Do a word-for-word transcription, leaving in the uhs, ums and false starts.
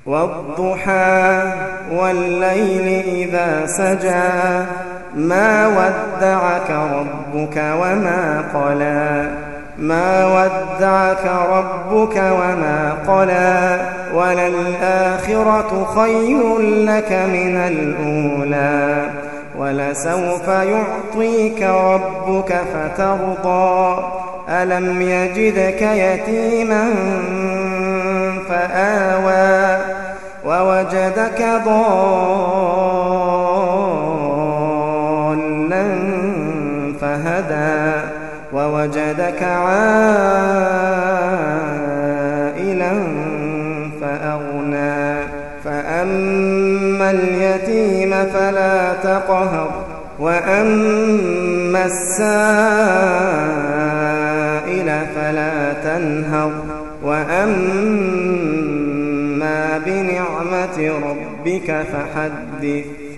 والضحى والليل إذا سجى ما ودعك ربك وما قلى ما ودعك ربك وما قلى وللآخرة خير لك من الأولى ولسوف يعطيك ربك فترضى ألم يجدك يتيما فآوى ووجدك ضالا فهدى ووجدك عائلا فأغنى فأما اليتيم فلا تقهر وأما السائل فلا تنهر وأما بنعمة ربك فحدث